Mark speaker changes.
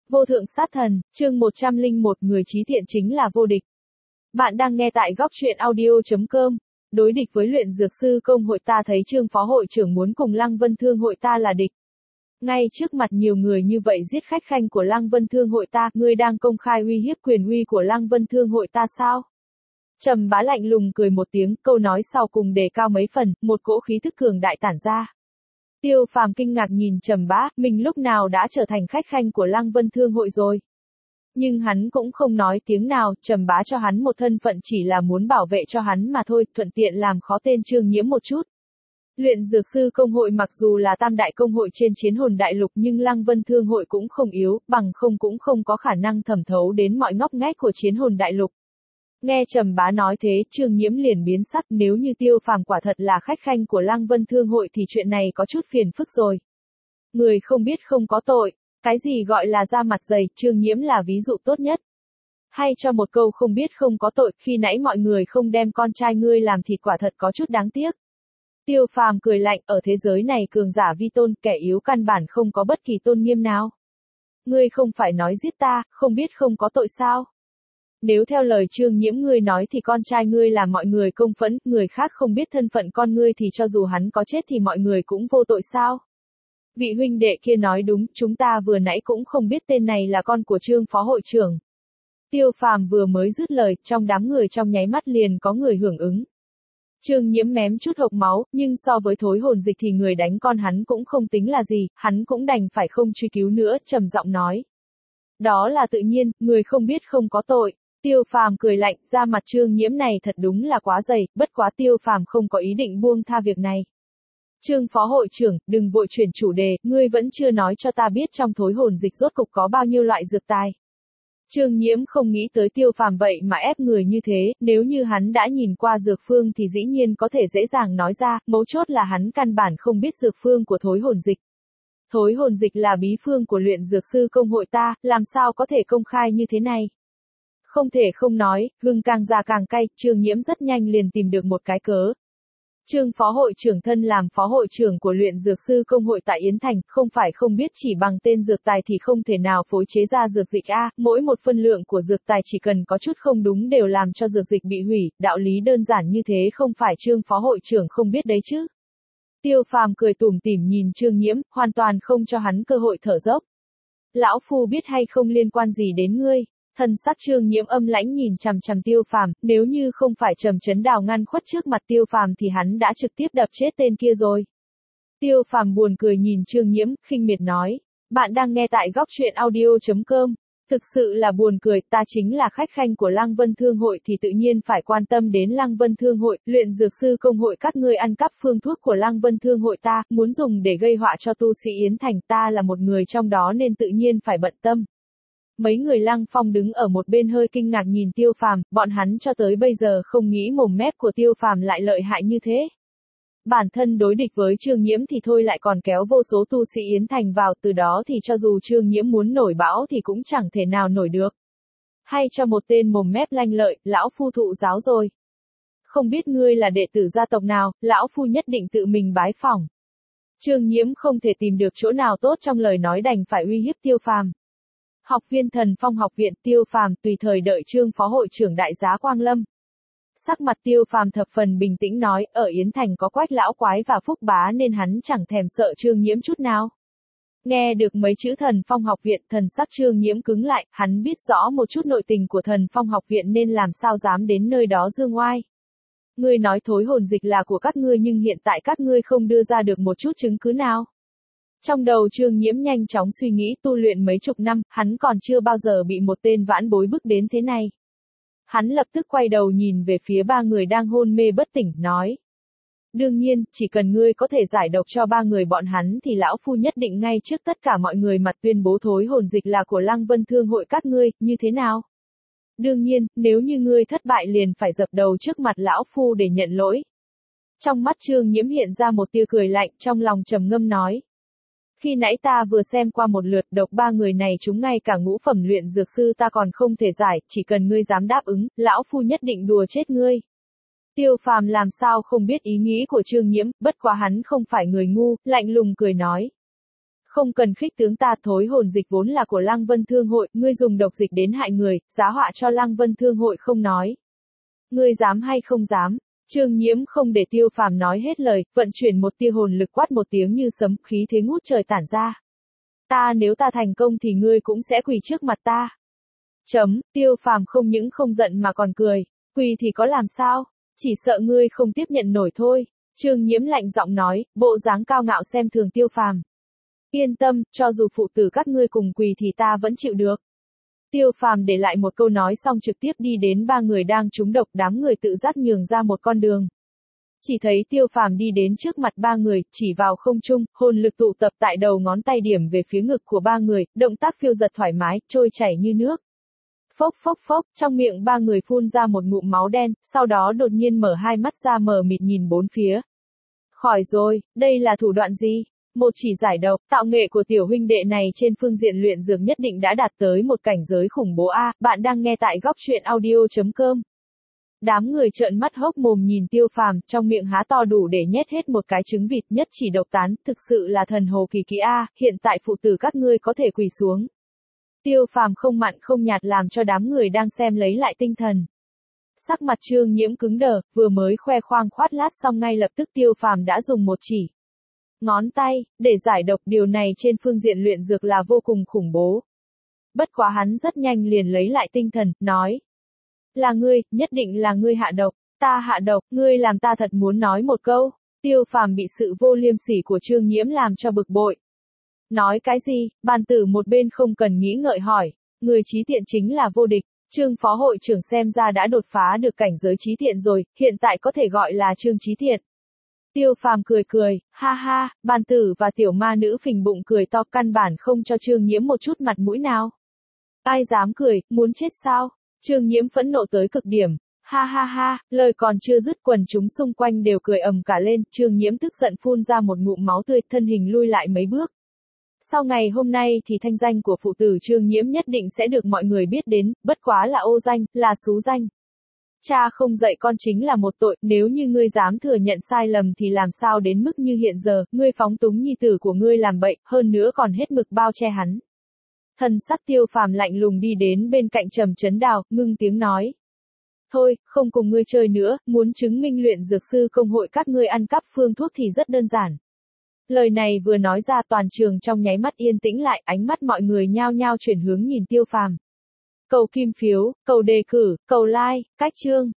Speaker 1: Vô thượng sát thần, chương 101 người trí thiện chính là vô địch. Bạn đang nghe tại góc truyện audio.com. Đối địch với luyện dược sư công hội, ta thấy Trương phó hội trưởng muốn cùng Lăng Vân Thương hội ta là địch. Ngay trước mặt nhiều người như vậy giết khách khanh của Lăng Vân Thương hội ta, ngươi đang công khai uy hiếp quyền uy của Lăng Vân Thương hội ta sao? Trầm Bá lạnh lùng cười một tiếng, câu nói sau cùng đề cao mấy phần, một cỗ khí thức cường đại tản ra. Tiêu Phàm kinh ngạc nhìn Trầm Bá, mình lúc nào đã trở thành khách khanh của Lăng Vân Thương hội rồi. Nhưng hắn cũng không nói tiếng nào, Trầm Bá cho hắn một thân phận chỉ là muốn bảo vệ cho hắn mà thôi, thuận tiện làm khó tên Trương Nhiễm một chút. Luyện dược sư công hội mặc dù là tam đại công hội trên chiến hồn đại lục nhưng Lăng Vân Thương hội cũng không yếu, bằng không cũng không có khả năng thẩm thấu đến mọi ngóc ngách của chiến hồn đại lục. Nghe Trầm Bá nói thế, Trương Nhiễm liền biến sắc, nếu như Tiêu Phàm quả thật là khách khanh của Lăng Vân Thương hội thì chuyện này có chút phiền phức rồi. Người không biết không có tội, cái gì gọi là da mặt dày, Trương Nhiễm là ví dụ tốt nhất. Hay cho một câu không biết không có tội, khi nãy mọi người không đem con trai ngươi làm thịt quả thật có chút đáng tiếc. Tiêu Phàm cười lạnh, ở thế giới này cường giả vi tôn, kẻ yếu căn bản không có bất kỳ tôn nghiêm nào. Ngươi không phải nói giết ta, không biết không có tội sao? Nếu theo lời Trương Nhiễm ngươi nói thì con trai ngươi làm mọi người công phẫn, người khác không biết thân phận con ngươi thì cho dù hắn có chết thì mọi người cũng vô tội sao? Vị huynh đệ kia nói đúng, chúng ta vừa nãy cũng không biết tên này là con của Trương phó hội trưởng. Tiêu Phàm vừa mới dứt lời, trong đám người trong nháy mắt liền có người hưởng ứng. Trương Nhiễm mém chút hộc máu, nhưng so với thối hồn dịch thì người đánh con hắn cũng không tính là gì, hắn cũng đành phải không truy cứu nữa, trầm giọng nói. Đó là tự nhiên, người không biết không có tội. Tiêu Phàm cười lạnh, ra mặt Trương Nhiễm này thật đúng là quá dày, bất quá Tiêu Phàm không có ý định buông tha việc này. Trương phó hội trưởng, đừng vội chuyển chủ đề, ngươi vẫn chưa nói cho ta biết trong thối hồn dịch rốt cục có bao nhiêu loại dược tài. Trương Nhiễm không nghĩ tới Tiêu Phàm vậy mà ép người như thế, nếu như hắn đã nhìn qua dược phương thì dĩ nhiên có thể dễ dàng nói ra, mấu chốt là hắn căn bản không biết dược phương của thối hồn dịch. Thối hồn dịch là bí phương của luyện dược sư công hội ta, làm sao có thể công khai như thế này? Không thể không nói, gừng càng già càng cay, Trương Nhiễm rất nhanh liền tìm được một cái cớ. Trương phó hội trưởng thân làm phó hội trưởng của luyện dược sư công hội tại Yến Thành, không phải không biết chỉ bằng tên dược tài thì không thể nào phối chế ra dược dịch A, mỗi một phân lượng của dược tài chỉ cần có chút không đúng đều làm cho dược dịch bị hủy, đạo lý đơn giản như thế không phải Trương phó hội trưởng không biết đấy chứ. Tiêu Phàm cười tủm tỉm nhìn Trương Nhiễm, hoàn toàn không cho hắn cơ hội thở dốc. Lão phu biết hay không liên quan gì đến ngươi. Thần sắc Trương Nhiễm âm lãnh nhìn chằm chằm Tiêu Phàm, nếu như không phải Trầm Chấn Đào ngăn khuất trước mặt Tiêu Phàm thì hắn đã trực tiếp đập chết tên kia rồi. Tiêu Phàm buồn cười nhìn Trương Nhiễm, khinh miệt nói, bạn đang nghe tại góc truyện audio.com. Thực sự là buồn cười, ta chính là khách khanh của Lăng Vân Thương hội thì tự nhiên phải quan tâm đến Lăng Vân Thương hội, luyện dược sư công hội các ngươi ăn cắp phương thuốc của Lăng Vân Thương hội ta, muốn dùng để gây họa cho tu sĩ Yến Thành, ta là một người trong đó nên tự nhiên phải bận tâm. Mấy người Lăng Phong đứng ở một bên hơi kinh ngạc nhìn Tiêu Phàm, bọn hắn cho tới bây giờ không nghĩ mồm mép của Tiêu Phàm lại lợi hại như thế. Bản thân đối địch với Trương Nhiễm thì thôi lại còn kéo vô số tu sĩ Yến Thành vào, từ đó thì cho dù Trương Nhiễm muốn nổi bão thì cũng chẳng thể nào nổi được. Hay cho một tên mồm mép lanh lợi, lão phu thụ giáo rồi. Không biết ngươi là đệ tử gia tộc nào, lão phu nhất định tự mình bái phỏng. Trương Nhiễm không thể tìm được chỗ nào tốt trong lời nói đành phải uy hiếp Tiêu Phàm. Học viên Thần Phong học viện, Tiêu Phàm tùy thời đợi Trương phó hội trưởng đại giá Quang Lâm. Sắc mặt Tiêu Phàm thập phần bình tĩnh nói, ở Yến Thành có Quách lão quái và Phúc bá nên hắn chẳng thèm sợ Trương Nhiễm chút nào. Nghe được mấy chữ Thần Phong học viện, thần sắc Trương Nhiễm cứng lại, hắn biết rõ một chút nội tình của Thần Phong học viện nên làm sao dám đến nơi đó dương oai. Ngươi nói thối hồn dịch là của các ngươi nhưng hiện tại các ngươi không đưa ra được một chút chứng cứ nào. Trong đầu Trương Nhiễm nhanh chóng suy nghĩ, tu luyện mấy chục năm, hắn còn chưa bao giờ bị một tên vãn bối bức đến thế này. Hắn lập tức quay đầu nhìn về phía ba người đang hôn mê bất tỉnh, nói. Đương nhiên, chỉ cần ngươi có thể giải độc cho ba người bọn hắn thì lão phu nhất định ngay trước tất cả mọi người mặt tuyên bố thối hồn dịch là của Lăng Vân Thương hội các ngươi, như thế nào? Đương nhiên, nếu như ngươi thất bại liền phải dập đầu trước mặt lão phu để nhận lỗi. Trong mắt Trương Nhiễm hiện ra một tia cười lạnh, trong lòng trầm ngâm nói. Khi nãy ta vừa xem qua một lượt, độc ba người này chúng ngay cả ngũ phẩm luyện dược sư ta còn không thể giải, chỉ cần ngươi dám đáp ứng, lão phu nhất định đùa chết ngươi. Tiêu Phàm làm sao không biết ý nghĩ của Trương Nhiễm, bất quá hắn không phải người ngu, lạnh lùng cười nói. Không cần khích tướng ta, thối hồn dịch vốn là của Lăng Vân Thương hội, ngươi dùng độc dịch đến hại người, giá họa cho Lăng Vân Thương hội không nói. Ngươi dám hay không dám? Trương Nhiễm không để Tiêu Phàm nói hết lời, vận chuyển một tia hồn lực quát một tiếng như sấm, khí thế ngút trời tản ra. Nếu ta thành công thì ngươi cũng sẽ quỳ trước mặt ta. Tiêu Phàm không những không giận mà còn cười, quỳ thì có làm sao, chỉ sợ ngươi không tiếp nhận nổi thôi. Trương Nhiễm lạnh giọng nói, bộ dáng cao ngạo xem thường Tiêu Phàm. Yên tâm, cho dù phụ tử các ngươi cùng quỳ thì ta vẫn chịu được. Tiêu Phàm để lại một câu nói xong trực tiếp đi đến ba người đang trúng độc, đám người tự giác nhường ra một con đường. Chỉ thấy Tiêu Phàm đi đến trước mặt ba người, chỉ vào không trung, hồn lực tụ tập tại đầu ngón tay điểm về phía ngực của ba người, động tác phiêu dật thoải mái, trôi chảy như nước. Phốc phốc phốc, trong miệng ba người phun ra một ngụm máu đen, sau đó đột nhiên mở hai mắt ra mờ mịt nhìn bốn phía. Khỏi rồi, đây là thủ đoạn gì? Một chỉ giải độc, tạo nghệ của tiểu huynh đệ này trên phương diện luyện dược nhất định đã đạt tới một cảnh giới khủng bố a. Bạn đang nghe tại góc truyện audio.com. Đám người trợn mắt hốc mồm nhìn Tiêu Phàm, trong miệng há to đủ để nhét hết một cái trứng vịt, nhất chỉ độc tán, thực sự là thần hồ kỳ kỹ a, hiện tại phụ tử các ngươi có thể quỳ xuống. Tiêu Phàm không mặn không nhạt làm cho đám người đang xem lấy lại tinh thần. Sắc mặt Trương Nhiễm cứng đờ, vừa mới khoe khoang khoát lát xong ngay lập tức Tiêu Phàm đã dùng một chỉ ngón tay để giải độc, điều này trên phương diện luyện dược là vô cùng khủng bố. Bất quá hắn rất nhanh liền lấy lại tinh thần, nói: "Là ngươi, nhất định là ngươi hạ độc." "Ta hạ độc?" "Ngươi làm ta thật muốn nói một câu." Tiêu Phàm bị sự vô liêm sỉ của Trương Nhiễm làm cho bực bội. "Nói cái gì?" Bàn tử một bên không cần nghĩ ngợi hỏi. Người trí tiện chính là vô địch. Trương phó hội trưởng xem ra đã đột phá được cảnh giới trí thiện rồi, hiện tại có thể gọi là Trương trí thiện. Tiêu Phàm cười cười, ha ha, bàn tử và tiểu ma nữ phình bụng cười to, căn bản không cho Trương Nhiễm một chút mặt mũi nào. Ai dám cười, muốn chết sao? Trương Nhiễm phẫn nộ tới cực điểm. Ha ha ha, lời còn chưa dứt quần chúng xung quanh đều cười ầm cả lên, Trương Nhiễm tức giận phun ra một ngụm máu tươi, thân hình lui lại mấy bước. Sau ngày hôm nay thì thanh danh của phụ tử Trương Nhiễm nhất định sẽ được mọi người biết đến, bất quá là ô danh, là xú danh. Cha không dạy con chính là một tội, nếu như ngươi dám thừa nhận sai lầm thì làm sao đến mức như hiện giờ, ngươi phóng túng nhi tử của ngươi làm bậy, hơn nữa còn hết mực bao che hắn. Thần sắc Tiêu Phàm lạnh lùng đi đến bên cạnh Trầm Chấn Đào, ngưng tiếng nói. Thôi, không cùng ngươi chơi nữa, muốn chứng minh luyện dược sư công hội các ngươi ăn cắp phương thuốc thì rất đơn giản. Lời này vừa nói ra toàn trường trong nháy mắt yên tĩnh lại, ánh mắt mọi người nhao nhao chuyển hướng nhìn Tiêu Phàm. Cầu kim phiếu, cầu đề cử, cầu like, cách chương.